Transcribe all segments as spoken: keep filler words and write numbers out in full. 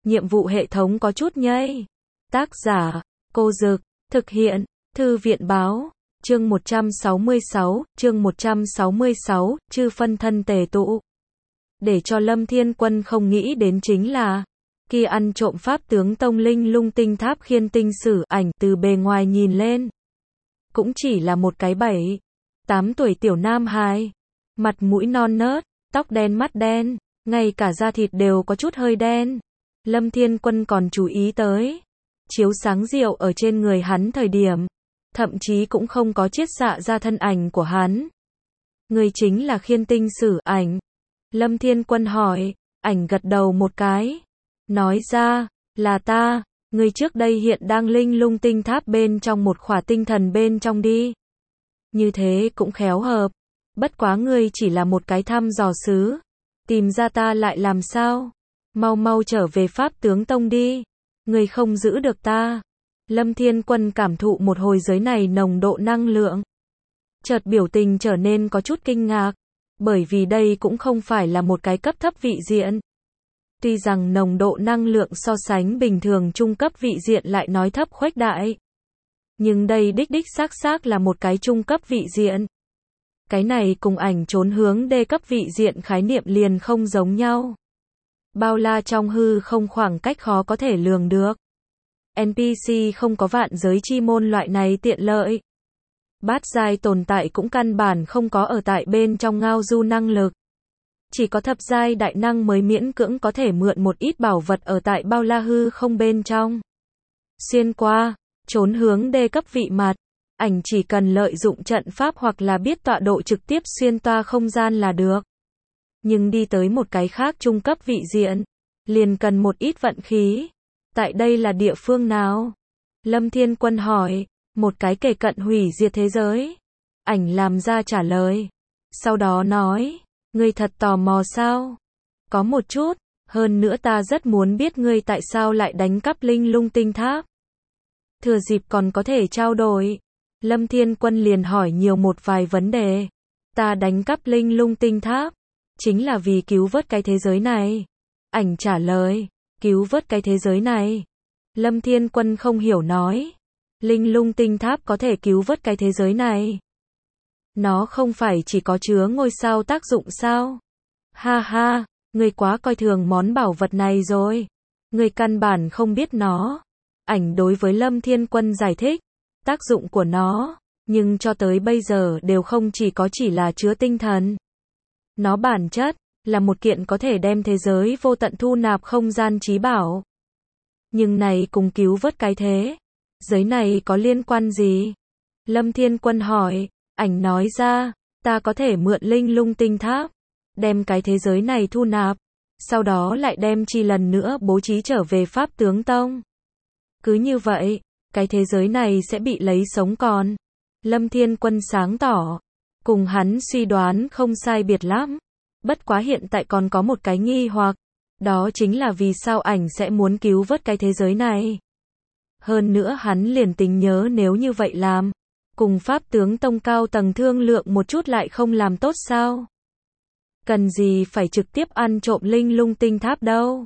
nhiệm vụ hệ thống có chút nhây. Tác giả, Cô Dực, thực hiện, Thư viện báo, chương một trăm sáu mươi sáu, chương một trăm sáu mươi sáu, chư phân thân tề tụ. Để cho Lâm Thiên Quân không nghĩ đến chính là, kia ăn trộm pháp tướng tông linh lung tinh tháp khiên tinh sử ảnh từ bề ngoài nhìn lên. Cũng chỉ là một cái bảy, tám tuổi tiểu nam hài. Mặt mũi non nớt, tóc đen mắt đen, ngay cả da thịt đều có chút hơi đen. Lâm Thiên Quân còn chú ý tới, chiếu sáng rượu ở trên người hắn thời điểm, thậm chí cũng không có chiết xạ ra thân ảnh của hắn. Người chính là khiên tinh sử ảnh. Lâm Thiên Quân hỏi, ảnh gật đầu một cái. Nói ra, là ta, người trước đây hiện đang linh lung tinh tháp bên trong một khỏa tinh thần bên trong đi. Như thế cũng khéo hợp. Bất quá ngươi chỉ là một cái thăm dò sứ. Tìm ra ta lại làm sao? Mau mau trở về pháp tướng tông đi. Ngươi không giữ được ta. Lâm Thiên Quân cảm thụ một hồi giới này nồng độ năng lượng. Chợt biểu tình trở nên có chút kinh ngạc. Bởi vì đây cũng không phải là một cái cấp thấp vị diện. Tuy rằng nồng độ năng lượng so sánh bình thường trung cấp vị diện lại nói thấp khuếch đại. Nhưng đây đích đích xác xác là một cái trung cấp vị diện. Cái này cùng ảnh trốn hướng đê cấp vị diện khái niệm liền không giống nhau. Bao la trong hư không khoảng cách khó có thể lường được. en pê xê không có vạn giới chi môn loại này tiện lợi. Bát giai tồn tại cũng căn bản không có ở tại bên trong ngao du năng lực. Chỉ có thập giai đại năng mới miễn cưỡng có thể mượn một ít bảo vật ở tại bao la hư không bên trong. Xuyên qua, trốn hướng đê cấp vị mặt, ảnh chỉ cần lợi dụng trận pháp hoặc là biết tọa độ trực tiếp xuyên toa không gian là được. Nhưng đi tới một cái khác trung cấp vị diện, liền cần một ít vận khí. Tại đây là địa phương nào? Lâm Thiên Quân hỏi, một cái kề cận hủy diệt thế giới. Ảnh làm ra trả lời. Sau đó nói, ngươi thật tò mò sao? Có một chút, hơn nữa ta rất muốn biết ngươi tại sao lại đánh cắp linh lung tinh tháp. Thừa dịp còn có thể trao đổi. Lâm Thiên Quân liền hỏi nhiều một vài vấn đề. Ta đánh cắp linh lung tinh tháp, chính là vì cứu vớt cái thế giới này. Ảnh trả lời, cứu vớt cái thế giới này. Lâm Thiên Quân không hiểu nói. Linh lung tinh tháp có thể cứu vớt cái thế giới này. Nó không phải chỉ có chứa ngôi sao tác dụng sao? Ha ha, ngươi quá coi thường món bảo vật này rồi. Ngươi căn bản không biết nó. Ảnh đối với Lâm Thiên Quân giải thích tác dụng của nó, nhưng cho tới bây giờ đều không chỉ có chỉ là chứa tinh thần. Nó bản chất là một kiện có thể đem thế giới vô tận thu nạp không gian trí bảo. Nhưng này cùng cứu vớt cái thế giới này có liên quan gì? Lâm Thiên Quân hỏi. Ảnh nói ra, ta có thể mượn linh lung tinh tháp, đem cái thế giới này thu nạp, sau đó lại đem chi lần nữa bố trí trở về pháp tướng tông. Cứ như vậy, cái thế giới này sẽ bị lấy sống còn. Lâm Thiên Quân sáng tỏ, cùng hắn suy đoán không sai biệt lắm. Bất quá hiện tại còn có một cái nghi hoặc, đó chính là vì sao ảnh sẽ muốn cứu vớt cái thế giới này. Hơn nữa hắn liền tính nhớ nếu như vậy làm, cùng pháp tướng tông cao tầng thương lượng một chút lại không làm tốt sao? Cần gì phải trực tiếp ăn trộm linh lung tinh tháp đâu?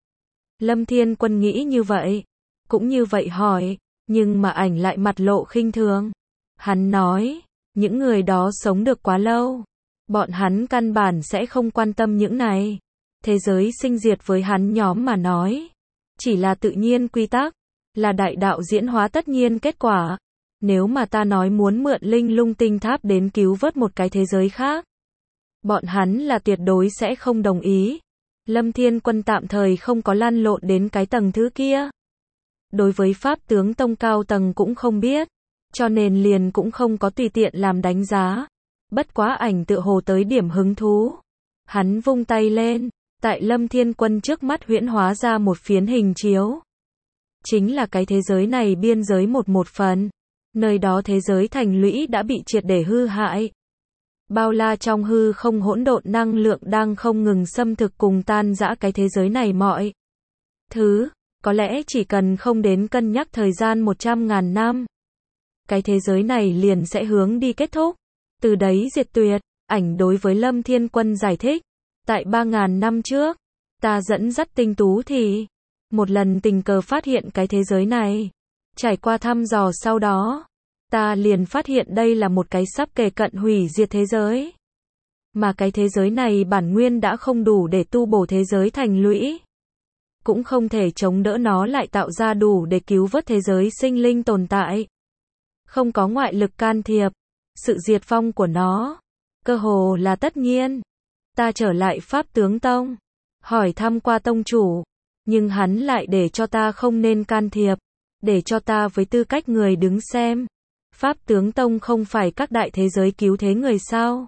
Lâm Thiên Quân nghĩ như vậy, cũng như vậy hỏi, nhưng mà ảnh lại mặt lộ khinh thường. Hắn nói, những người đó sống được quá lâu, bọn hắn căn bản sẽ không quan tâm những này. Thế giới sinh diệt với hắn nhóm mà nói, chỉ là tự nhiên quy tắc, là đại đạo diễn hóa tất nhiên kết quả. Nếu mà ta nói muốn mượn linh lung tinh tháp đến cứu vớt một cái thế giới khác, bọn hắn là tuyệt đối sẽ không đồng ý. Lâm Thiên Quân tạm thời không có lăn lộn đến cái tầng thứ kia. Đối với pháp tướng tông cao tầng cũng không biết, cho nên liền cũng không có tùy tiện làm đánh giá. Bất quá ảnh tựa hồ tới điểm hứng thú. Hắn vung tay lên, tại Lâm Thiên Quân trước mắt huyễn hóa ra một phiến hình chiếu. Chính là cái thế giới này biên giới một một phần. Nơi đó thế giới thành lũy đã bị triệt để hư hại. Bao la trong hư không hỗn độn năng lượng đang không ngừng xâm thực cùng tan rã cái thế giới này mọi thứ. Có lẽ chỉ cần không đến cân nhắc thời gian một trăm ngàn năm, cái thế giới này liền sẽ hướng đi kết thúc. Từ đấy diệt tuyệt. Ảnh đối với Lâm Thiên Quân giải thích. Tại ba ngàn năm trước, ta dẫn dắt tinh tú thì một lần tình cờ phát hiện cái thế giới này. Trải qua thăm dò sau đó, ta liền phát hiện đây là một cái sắp kề cận hủy diệt thế giới. Mà cái thế giới này bản nguyên đã không đủ để tu bổ thế giới thành lũy. Cũng không thể chống đỡ nó lại tạo ra đủ để cứu vớt thế giới sinh linh tồn tại. Không có ngoại lực can thiệp, sự diệt vong của nó, cơ hồ là tất nhiên. Ta trở lại Pháp Tướng Tông, hỏi thăm qua tông chủ, nhưng hắn lại để cho ta không nên can thiệp, để cho ta với tư cách người đứng xem. Pháp Tướng Tông không phải các đại thế giới cứu thế người sao?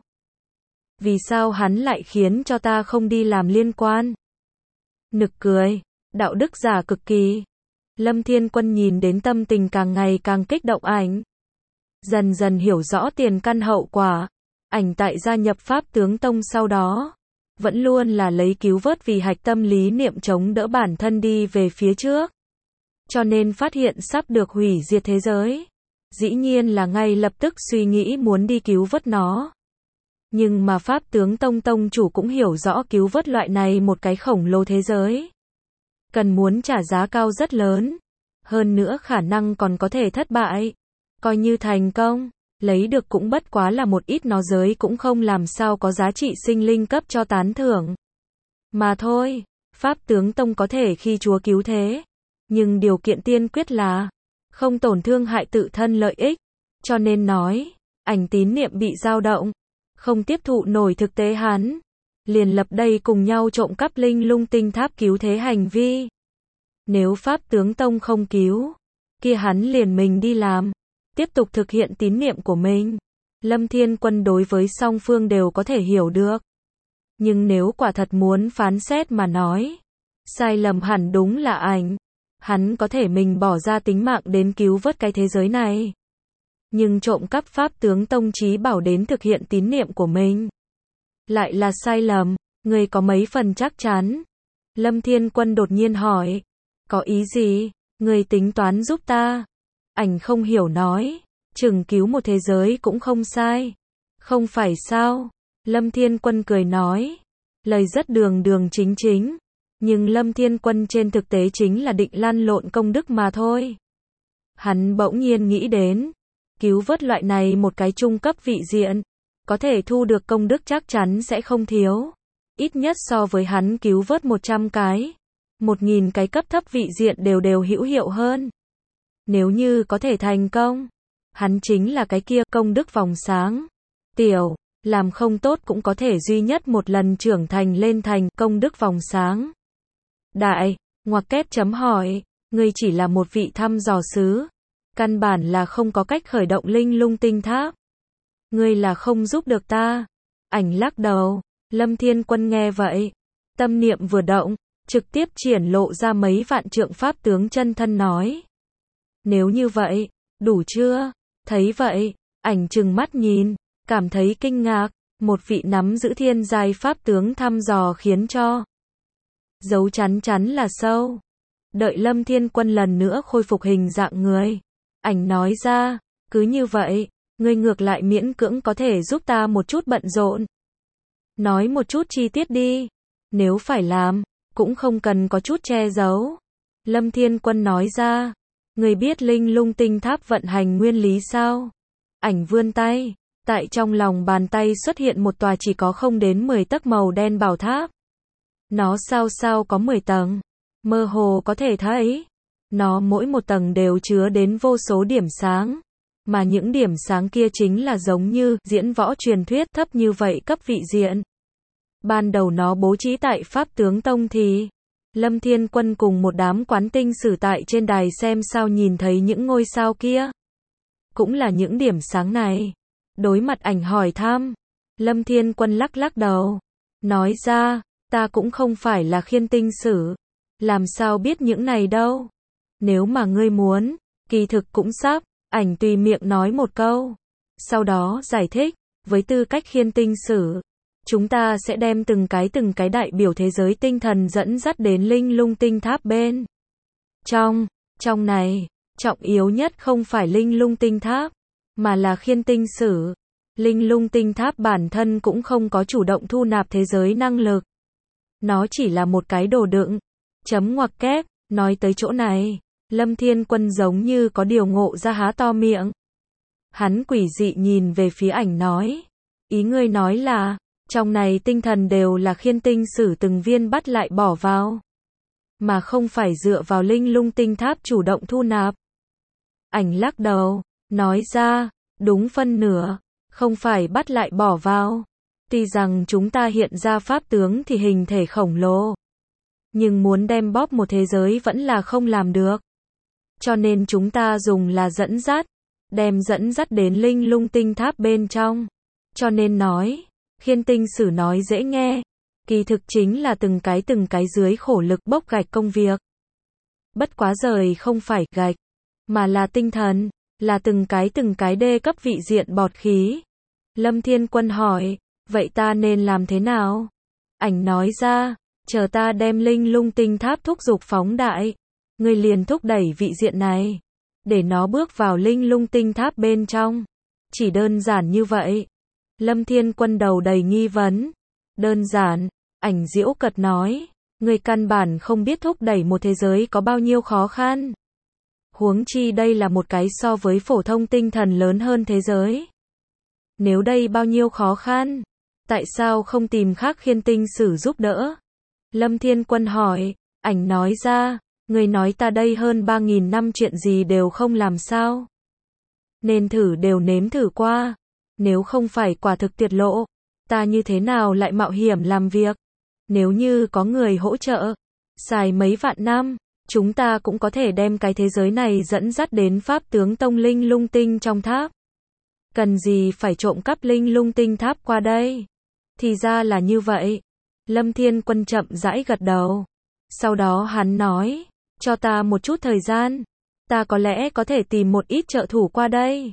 Vì sao hắn lại khiến cho ta không đi làm liên quan? Nực cười, đạo đức giả cực kỳ. Lâm Thiên Quân nhìn đến tâm tình càng ngày càng kích động ảnh. Dần dần hiểu rõ tiền căn hậu quả. Ảnh tại gia nhập Pháp Tướng Tông sau đó, vẫn luôn là lấy cứu vớt vì hạch tâm lý niệm chống đỡ bản thân đi về phía trước. Cho nên phát hiện sắp được hủy diệt thế giới. Dĩ nhiên là ngay lập tức suy nghĩ muốn đi cứu vớt nó. Nhưng mà Pháp Tướng Tông Tông chủ cũng hiểu rõ cứu vớt loại này một cái khổng lồ thế giới. Cần muốn trả giá cao rất lớn. Hơn nữa khả năng còn có thể thất bại. Coi như thành công, lấy được cũng bất quá là một ít nó giới cũng không làm sao có giá trị sinh linh cấp cho tán thưởng. Mà thôi, Pháp Tướng Tông có thể khi Chúa cứu thế. Nhưng điều kiện tiên quyết là không tổn thương hại tự thân lợi ích. Cho nên nói, ảnh tín niệm bị dao động. Không tiếp thụ nổi thực tế hắn. Liền lập đây cùng nhau trộm cắp linh lung tinh tháp cứu thế hành vi. Nếu Pháp Tướng Tông không cứu, kia hắn liền mình đi làm. Tiếp tục thực hiện tín niệm của mình. Lâm Thiên Quân đối với song phương đều có thể hiểu được. Nhưng nếu quả thật muốn phán xét mà nói, sai lầm hẳn đúng là ảnh. Hắn có thể mình bỏ ra tính mạng đến cứu vớt cái thế giới này. Nhưng trộm cắp Pháp Tướng Tông trí bảo đến thực hiện tín niệm của mình. Lại là sai lầm, người có mấy phần chắc chắn? Lâm Thiên Quân đột nhiên hỏi. Có ý gì? Người tính toán giúp ta? Ảnh không hiểu nói. Chừng cứu một thế giới cũng không sai. Không phải sao? Lâm Thiên Quân cười nói. Lời rất đường đường chính chính. Nhưng Lâm Thiên Quân trên thực tế chính là định lăn lộn công đức mà thôi. Hắn bỗng nhiên nghĩ đến. Cứu vớt loại này một cái trung cấp vị diện. Có thể thu được công đức chắc chắn sẽ không thiếu. Ít nhất so với hắn cứu vớt một trăm cái. Một nghìn cái cấp thấp vị diện đều đều hữu hiệu hơn. Nếu như có thể thành công. Hắn chính là cái kia công đức vòng sáng. Tiểu, làm không tốt cũng có thể duy nhất một lần trưởng thành lên thành công đức vòng sáng. Đại, ngoặc kép chấm hỏi, ngươi chỉ là một vị thăm dò sứ. Căn bản là không có cách khởi động linh lung tinh tháp. Ngươi là không giúp được ta. Ảnh lắc đầu. Lâm Thiên Quân nghe vậy. Tâm niệm vừa động. Trực tiếp triển lộ ra mấy vạn trượng Pháp Tướng chân thân nói. Nếu như vậy, đủ chưa? Thấy vậy, ảnh trừng mắt nhìn. Cảm thấy kinh ngạc. Một vị nắm giữ thiên giai Pháp Tướng thăm dò khiến cho dấu chắn chắn là sâu. Đợi Lâm Thiên Quân lần nữa khôi phục hình dạng người. Ảnh nói ra, cứ như vậy, ngươi ngược lại miễn cưỡng có thể giúp ta một chút bận rộn. Nói một chút chi tiết đi. Nếu phải làm, cũng không cần có chút che giấu. Lâm Thiên Quân nói ra, ngươi biết linh lung tinh tháp vận hành nguyên lý sao? Ảnh vươn tay, tại trong lòng bàn tay xuất hiện một tòa chỉ có không đến mười tấc màu đen bảo tháp. Nó sao sao có mười tầng, mơ hồ có thể thấy. Nó mỗi một tầng đều chứa đến vô số điểm sáng. Mà những điểm sáng kia chính là giống như diễn võ truyền thuyết thấp như vậy cấp vị diện. Ban đầu nó bố trí tại Pháp Tướng Tông thì Lâm Thiên Quân cùng một đám quán tinh sử tại trên đài xem sao nhìn thấy những ngôi sao kia. Cũng là những điểm sáng này. Đối mặt ảnh hỏi thăm. Lâm Thiên Quân lắc lắc đầu. Nói ra, ta cũng không phải là khiên tinh sử. Làm sao biết những này đâu. Nếu mà ngươi muốn, kỳ thực cũng sắp. Ảnh tùy miệng nói một câu. Sau đó giải thích, với tư cách khiên tinh sử, chúng ta sẽ đem từng cái từng cái đại biểu thế giới tinh thần dẫn dắt đến linh lung tinh tháp bên. Trong, trong này, trọng yếu nhất không phải linh lung tinh tháp, mà là khiên tinh sử. Linh lung tinh tháp bản thân cũng không có chủ động thu nạp thế giới năng lực. Nó chỉ là một cái đồ đựng. Chấm ngoặc kép, Nói tới chỗ này, Lâm Thiên Quân giống như có điều ngộ ra há to miệng. Hắn quỷ dị nhìn về phía ảnh nói, ý ngươi nói là, trong này tinh thần đều là Khiên Tinh Sử từng viên bắt lại bỏ vào, mà không phải dựa vào Linh Lung Tinh Tháp chủ động thu nạp. Ảnh lắc đầu, nói ra, đúng phân nửa, không phải bắt lại bỏ vào. Tuy rằng chúng ta hiện ra pháp tướng thì hình thể khổng lồ, nhưng muốn đem bóp một thế giới vẫn là không làm được. Cho nên chúng ta dùng là dẫn dắt, đem dẫn dắt đến Linh Lung Tinh Tháp bên trong. Cho nên nói, Khiên Tinh Sử nói dễ nghe, kỳ thực chính là từng cái từng cái dưới khổ lực bốc gạch công việc. Bất quá rời không phải gạch, mà là tinh thần, là từng cái từng cái đê cấp vị diện bọt khí. Lâm Thiên Quân hỏi, vậy ta nên làm thế nào? Ảnh nói ra, chờ ta đem Linh Lung Tinh Tháp thúc giục phóng đại, ngươi liền thúc đẩy vị diện này, để nó bước vào Linh Lung Tinh Tháp bên trong. Chỉ đơn giản như vậy. Lâm Thiên Quân đầu đầy nghi vấn. Đơn giản, ảnh giễu cợt nói, ngươi căn bản không biết thúc đẩy một thế giới có bao nhiêu khó khăn. Huống chi đây là một cái so với phổ thông tinh thần lớn hơn thế giới. Nếu đây bao nhiêu khó khăn, tại sao không tìm khác Khiên Tinh Sử giúp đỡ? Lâm Thiên Quân hỏi, ảnh nói ra, người nói ta đây hơn ba nghìn năm chuyện gì đều không làm sao? Nên thử đều nếm thử qua, nếu không phải quả thực tiết lộ, ta như thế nào lại mạo hiểm làm việc? Nếu như có người hỗ trợ, xài mấy vạn năm, chúng ta cũng có thể đem cái thế giới này dẫn dắt đến Pháp tướng Tông Linh Lung Tinh trong tháp. Cần gì phải trộm cắp Linh Lung Tinh Tháp qua đây? Thì ra là như vậy. Lâm Thiên Quân chậm rãi gật đầu. Sau đó hắn nói, cho ta một chút thời gian, ta có lẽ có thể tìm một ít trợ thủ qua đây.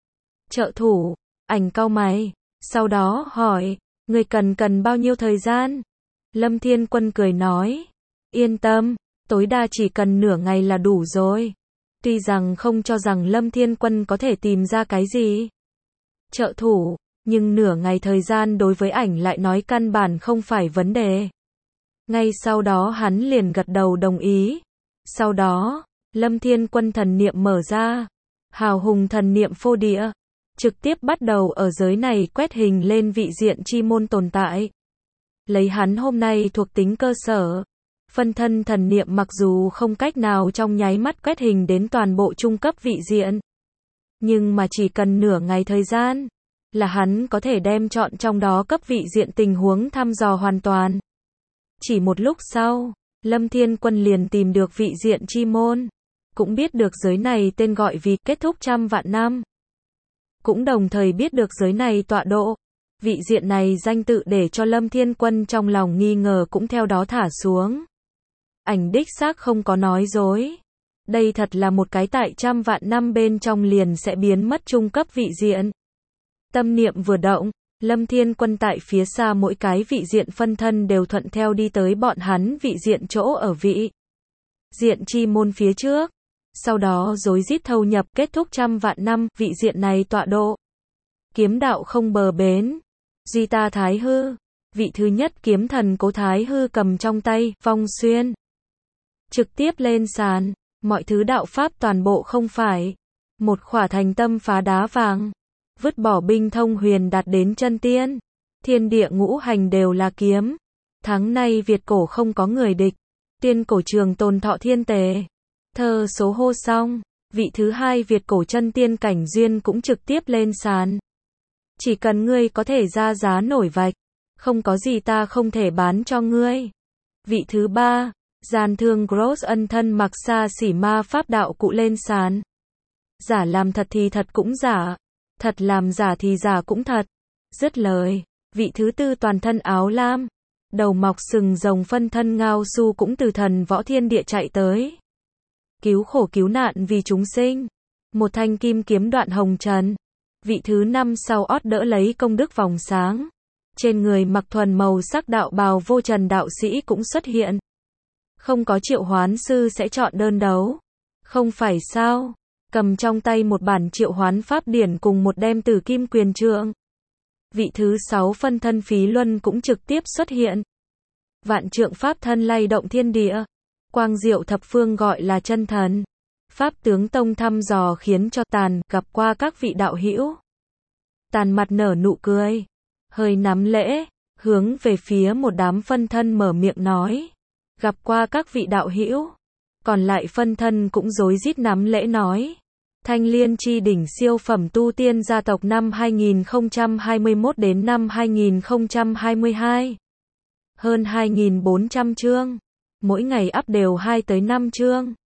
Trợ thủ? Ảnh cau mày, sau đó hỏi, người cần cần bao nhiêu thời gian? Lâm Thiên Quân cười nói, yên tâm, tối đa chỉ cần nửa ngày là đủ rồi. Tuy rằng không cho rằng Lâm Thiên Quân có thể tìm ra cái gì trợ thủ, nhưng nửa ngày thời gian đối với ảnh lại nói căn bản không phải vấn đề. Ngay sau đó hắn liền gật đầu đồng ý. Sau đó, Lâm Thiên Quân thần niệm mở ra, hào hùng thần niệm phô địa, trực tiếp bắt đầu ở giới này quét hình lên vị diện chi môn tồn tại. Lấy hắn hôm nay thuộc tính cơ sở, phân thân thần niệm mặc dù không cách nào trong nháy mắt quét hình đến toàn bộ trung cấp vị diện, nhưng mà chỉ cần nửa ngày thời gian, là hắn có thể đem chọn trong đó cấp vị diện tình huống thăm dò hoàn toàn. Chỉ một lúc sau, Lâm Thiên Quân liền tìm được vị diện chi môn, cũng biết được giới này tên gọi vì kết thúc trăm vạn năm. Cũng đồng thời biết được giới này tọa độ, vị diện này danh tự để cho Lâm Thiên Quân trong lòng nghi ngờ cũng theo đó thả xuống. Ảnh đích xác không có nói dối. Đây thật là một cái tại trăm vạn năm bên trong liền sẽ biến mất trung cấp vị diện. Tâm niệm vừa động, Lâm Thiên Quân tại phía xa mỗi cái vị diện phân thân đều thuận theo đi tới bọn hắn vị diện chỗ ở vị diện chi môn phía trước. Sau đó rối rít thâu nhập kết thúc trăm vạn năm vị diện này tọa độ. Kiếm đạo không bờ bến. Duy ta Thái Hư. Vị thứ nhất kiếm thần Cố Thái Hư cầm trong tay, Phong Xuyên. Trực tiếp lên sàn. Mọi thứ đạo pháp toàn bộ không phải. Một khỏa thành tâm phá đá vàng. Vứt bỏ binh thông huyền đạt đến chân tiên. Thiên địa ngũ hành đều là kiếm. Tháng nay Việt cổ không có người địch. Tiên cổ trường tồn thọ thiên tề. Thơ số hô xong. Vị thứ hai Việt cổ chân tiên cảnh duyên cũng trực tiếp lên sàn. Chỉ cần ngươi có thể ra giá nổi vạch. Không có gì ta không thể bán cho ngươi. Vị thứ ba. Gian thương Gross ân thân mặc xa xỉ ma pháp đạo cụ lên sàn. Giả làm thật thì thật cũng giả. Thật làm giả thì giả cũng thật. Dứt lời. Vị thứ tư toàn thân áo lam. Đầu mọc sừng rồng phân thân Ngao Su cũng từ thần võ thiên địa chạy tới. Cứu khổ cứu nạn vì chúng sinh. Một thanh kim kiếm đoạn hồng trần. Vị thứ năm sau ót đỡ lấy công đức vòng sáng. Trên người mặc thuần màu sắc đạo bào vô trần đạo sĩ cũng xuất hiện. Không có triệu hoán sư sẽ chọn đơn đấu. Không phải sao? Cầm trong tay một bản triệu hoán pháp điển cùng một đem tử kim quyền trượng. Vị thứ sáu phân thân Phí Luân cũng trực tiếp xuất hiện. Vạn trượng pháp thân lay động thiên địa. Quang diệu thập phương gọi là chân thần. Pháp tướng tông thăm dò khiến cho Tàn gặp qua các vị đạo hữu. Tàn mặt nở nụ cười, hơi nắm lễ, hướng về phía một đám phân thân mở miệng nói. Gặp qua các vị đạo hữu. Còn lại phân thân cũng rối rít nắm lễ nói. Thanh Liên chi đỉnh siêu phẩm tu tiên gia tộc năm hai nghìn không trăm hai mươi mốt đến năm hai nghìn không trăm hai mươi hai. Hơn hai nghìn bốn trăm chương. Mỗi ngày up đều hai tới năm chương.